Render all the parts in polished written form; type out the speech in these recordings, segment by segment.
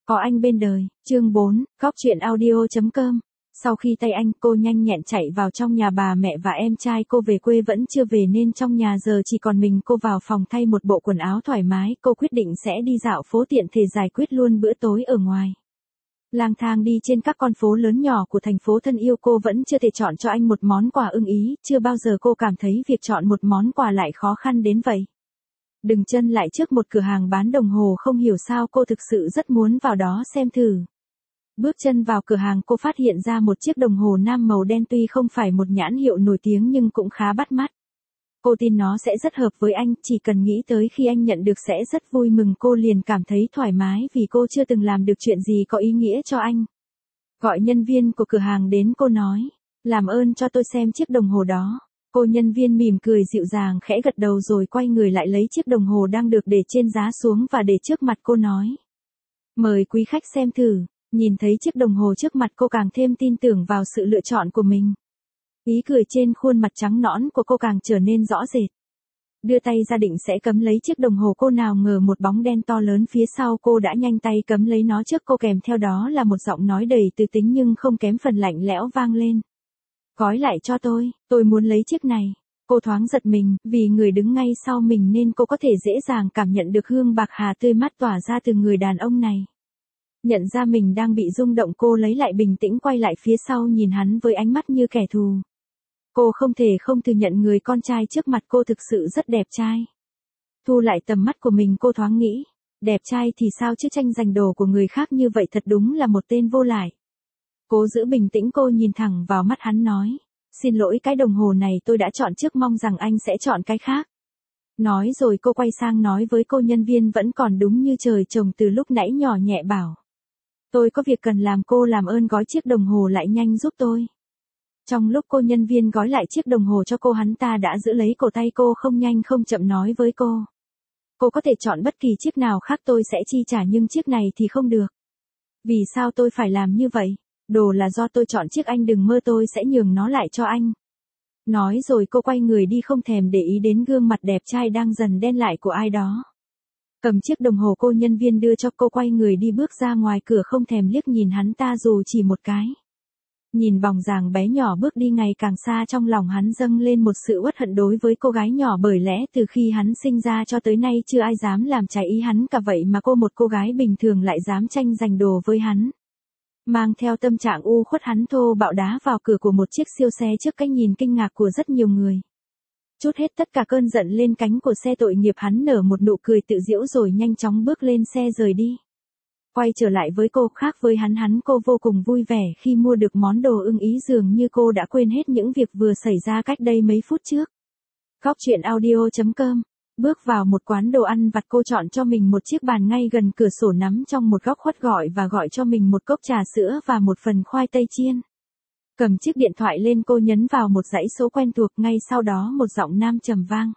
Có anh bên đời, chương 4, góc chuyện audio.com. Sau khi tay anh, cô nhanh nhẹn chạy vào trong nhà bà mẹ và em trai cô về quê vẫn chưa về nên trong nhà giờ chỉ còn mình cô. Vào phòng thay một bộ quần áo thoải mái, cô quyết định sẽ đi dạo phố tiện thể giải quyết luôn bữa tối ở ngoài. Lang thang đi trên các con phố lớn nhỏ của thành phố thân yêu, cô vẫn chưa thể chọn cho anh một món quà ưng ý, chưa bao giờ cô cảm thấy việc chọn một món quà lại khó khăn đến vậy. Dừng chân lại trước một cửa hàng bán đồng hồ, không hiểu sao cô thực sự rất muốn vào đó xem thử. Bước chân vào cửa hàng, cô phát hiện ra một chiếc đồng hồ nam màu đen, tuy không phải một nhãn hiệu nổi tiếng nhưng cũng khá bắt mắt. Cô tin nó sẽ rất hợp với anh, chỉ cần nghĩ tới khi anh nhận được sẽ rất vui mừng, cô liền cảm thấy thoải mái vì cô chưa từng làm được chuyện gì có ý nghĩa cho anh. Gọi nhân viên của cửa hàng đến, cô nói, làm ơn cho tôi xem chiếc đồng hồ đó. Cô nhân viên mỉm cười dịu dàng khẽ gật đầu rồi quay người lại lấy chiếc đồng hồ đang được để trên giá xuống và để trước mặt cô, nói, mời quý khách xem thử. Nhìn thấy chiếc đồng hồ trước mặt, cô càng thêm tin tưởng vào sự lựa chọn của mình. Ý cười trên khuôn mặt trắng nõn của cô càng trở nên rõ rệt. Đưa tay ra định sẽ cấm lấy chiếc đồng hồ, cô nào ngờ một bóng đen to lớn phía sau cô đã nhanh tay cấm lấy nó trước cô, kèm theo đó là một giọng nói đầy từ tính nhưng không kém phần lạnh lẽo vang lên. Gói lại cho tôi muốn lấy chiếc này. Cô thoáng giật mình, vì người đứng ngay sau mình nên cô có thể dễ dàng cảm nhận được hương bạc hà tươi mát tỏa ra từ người đàn ông này. Nhận ra mình đang bị rung động, cô lấy lại bình tĩnh, quay lại phía sau nhìn hắn với ánh mắt như kẻ thù. Cô không thể không thừa nhận người con trai trước mặt cô thực sự rất đẹp trai. Thu lại tầm mắt của mình, cô thoáng nghĩ, đẹp trai thì sao chứ, tranh giành đồ của người khác như vậy thật đúng là một tên vô lại. Cố giữ bình tĩnh, cô nhìn thẳng vào mắt hắn nói, xin lỗi, cái đồng hồ này tôi đã chọn trước, mong rằng anh sẽ chọn cái khác. Nói rồi cô quay sang nói với cô nhân viên vẫn còn đúng như trời trồng từ lúc nãy, nhỏ nhẹ bảo, tôi có việc cần làm, cô làm ơn gói chiếc đồng hồ lại nhanh giúp tôi. Trong lúc cô nhân viên gói lại chiếc đồng hồ cho cô, hắn ta đã giữ lấy cổ tay cô, không nhanh không chậm nói với cô, cô có thể chọn bất kỳ chiếc nào khác tôi sẽ chi trả, nhưng chiếc này thì không được. Vì sao tôi phải làm như vậy? Đồ là do tôi chọn, chiếc anh đừng mơ tôi sẽ nhường nó lại cho anh. Nói rồi cô quay người đi, không thèm để ý đến gương mặt đẹp trai đang dần đen lại của ai đó. Cầm chiếc đồng hồ cô nhân viên đưa cho cô, quay người đi bước ra ngoài cửa, không thèm liếc nhìn hắn ta dù chỉ một cái. Nhìn bóng dáng bé nhỏ bước đi ngày càng xa, trong lòng hắn dâng lên một sự uất hận đối với cô gái nhỏ, bởi lẽ từ khi hắn sinh ra cho tới nay chưa ai dám làm trái ý hắn cả, vậy mà cô, một cô gái bình thường, lại dám tranh giành đồ với hắn. Mang theo tâm trạng u khuất, hắn thô bạo đá vào cửa của một chiếc siêu xe trước cái nhìn kinh ngạc của rất nhiều người. Trút hết tất cả cơn giận lên cánh của xe tội nghiệp, hắn nở một nụ cười tự giễu rồi nhanh chóng bước lên xe rời đi. Quay trở lại với cô, khác với hắn cô vô cùng vui vẻ khi mua được món đồ ưng ý, dường như cô đã quên hết những việc vừa xảy ra cách đây mấy phút trước. Góc chuyện audio.com. Bước vào một quán đồ ăn vặt, cô chọn cho mình một chiếc bàn ngay gần cửa sổ, nắm trong một góc khuất, gọi cho mình một cốc trà sữa và một phần khoai tây chiên. Cầm chiếc điện thoại lên, cô nhấn vào một dãy số quen thuộc, ngay sau đó một giọng nam trầm vang.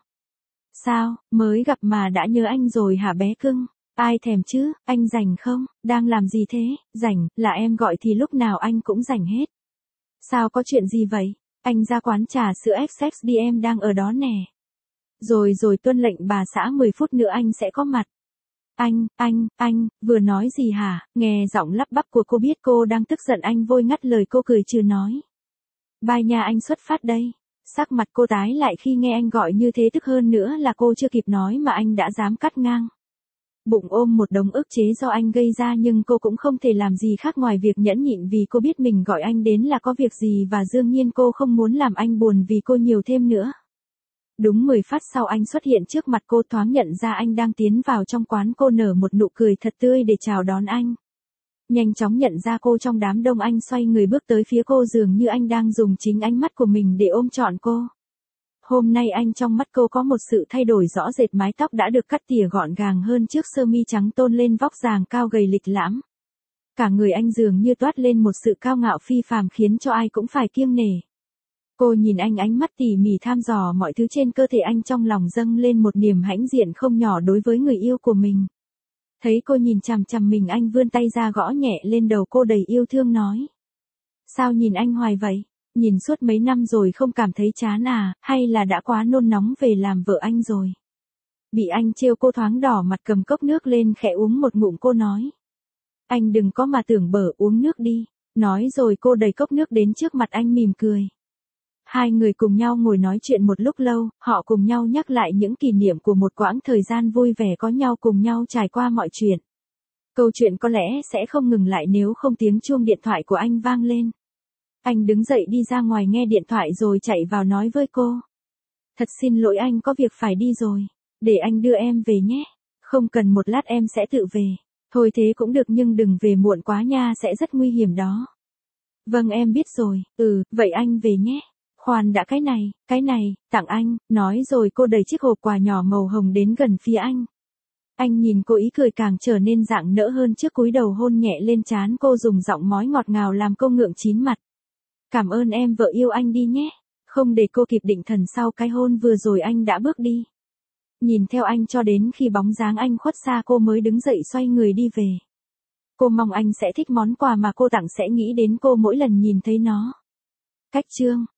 Sao, mới gặp mà đã nhớ anh rồi hả bé cưng? Ai thèm chứ, anh rảnh không? Đang làm gì thế? Rảnh, là em gọi thì lúc nào anh cũng rảnh hết. Sao, có chuyện gì vậy? Anh ra quán trà sữa XX đi, em đang ở đó nè. Rồi tuân lệnh bà xã, 10 phút nữa anh sẽ có mặt. Anh, vừa nói gì hả? Nghe giọng lắp bắp của cô biết cô đang tức giận, anh vội ngắt lời cô, cười trừ nói. Bye nha, anh xuất phát đây. Sắc mặt cô tái lại khi nghe anh gọi như thế, tức hơn nữa là cô chưa kịp nói mà anh đã dám cắt ngang. Bụng ôm một đống ức chế do anh gây ra, nhưng cô cũng không thể làm gì khác ngoài việc nhẫn nhịn, vì cô biết mình gọi anh đến là có việc gì, và đương nhiên cô không muốn làm anh buồn vì cô nhiều thêm nữa. Đúng 10 phút sau, anh xuất hiện trước mặt cô, thoáng nhận ra anh đang tiến vào trong quán, cô nở một nụ cười thật tươi để chào đón anh. Nhanh chóng nhận ra cô trong đám đông, anh xoay người bước tới phía cô, dường như anh đang dùng chính ánh mắt của mình để ôm trọn cô. Hôm nay anh trong mắt cô có một sự thay đổi rõ rệt, mái tóc đã được cắt tỉa gọn gàng hơn trước, sơ mi trắng tôn lên vóc dáng cao gầy lịch lãm. Cả người anh dường như toát lên một sự cao ngạo phi phàm khiến cho ai cũng phải kiêng nể. Cô nhìn anh, ánh mắt tỉ mỉ thăm dò mọi thứ trên cơ thể anh, trong lòng dâng lên một niềm hãnh diện không nhỏ đối với người yêu của mình. Thấy cô nhìn chằm chằm mình, anh vươn tay ra gõ nhẹ lên đầu cô đầy yêu thương nói. Sao nhìn anh hoài vậy? Nhìn suốt mấy năm rồi không cảm thấy chán à, hay là đã quá nôn nóng về làm vợ anh rồi? Bị anh trêu, cô thoáng đỏ mặt, cầm cốc nước lên khẽ uống một ngụm, cô nói. Anh đừng có mà tưởng bở, uống nước đi. Nói rồi cô đẩy cốc nước đến trước mặt anh mỉm cười. Hai người cùng nhau ngồi nói chuyện một lúc lâu, họ cùng nhau nhắc lại những kỷ niệm của một quãng thời gian vui vẻ có nhau, cùng nhau trải qua mọi chuyện. Câu chuyện có lẽ sẽ không ngừng lại nếu không tiếng chuông điện thoại của anh vang lên. Anh đứng dậy đi ra ngoài nghe điện thoại rồi chạy vào nói với cô. Thật xin lỗi, anh có việc phải đi rồi. Để anh đưa em về nhé. Không cần, một lát em sẽ tự về. Thôi thế cũng được nhưng đừng về muộn quá nha, sẽ rất nguy hiểm đó. Vâng em biết rồi, vậy anh về nhé. Khoan đã, cái này, tặng anh, nói rồi cô đẩy chiếc hộp quà nhỏ màu hồng đến gần phía anh. Anh nhìn cô, ý cười càng trở nên rạng nỡ hơn trước, cúi đầu hôn nhẹ lên trán cô, dùng giọng mói ngọt ngào làm cô ngượng chín mặt. Cảm ơn em vợ yêu, anh đi nhé. Không để cô kịp định thần, sau cái hôn vừa rồi anh đã bước đi. Nhìn theo anh cho đến khi bóng dáng anh khuất xa, cô mới đứng dậy xoay người đi về. Cô mong anh sẽ thích món quà mà cô tặng, sẽ nghĩ đến cô mỗi lần nhìn thấy nó. Cách chương